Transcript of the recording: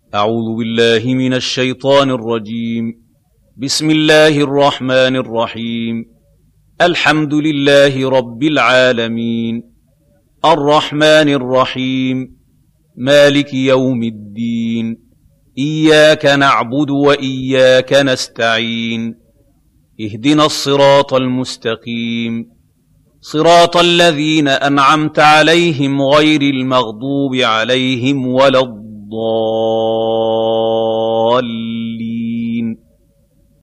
أعوذ بالله من الشيطان الرجيم. بسم الله الرحمن الرحيم. الحمد لله رب العالمين، الرحمن الرحيم، مالك يوم الدين، إياك نعبد وإياك نستعين، اهدنا الصراط المستقيم، صراط الذين أنعمت عليهم غير المغضوب عليهم ولا الضالين.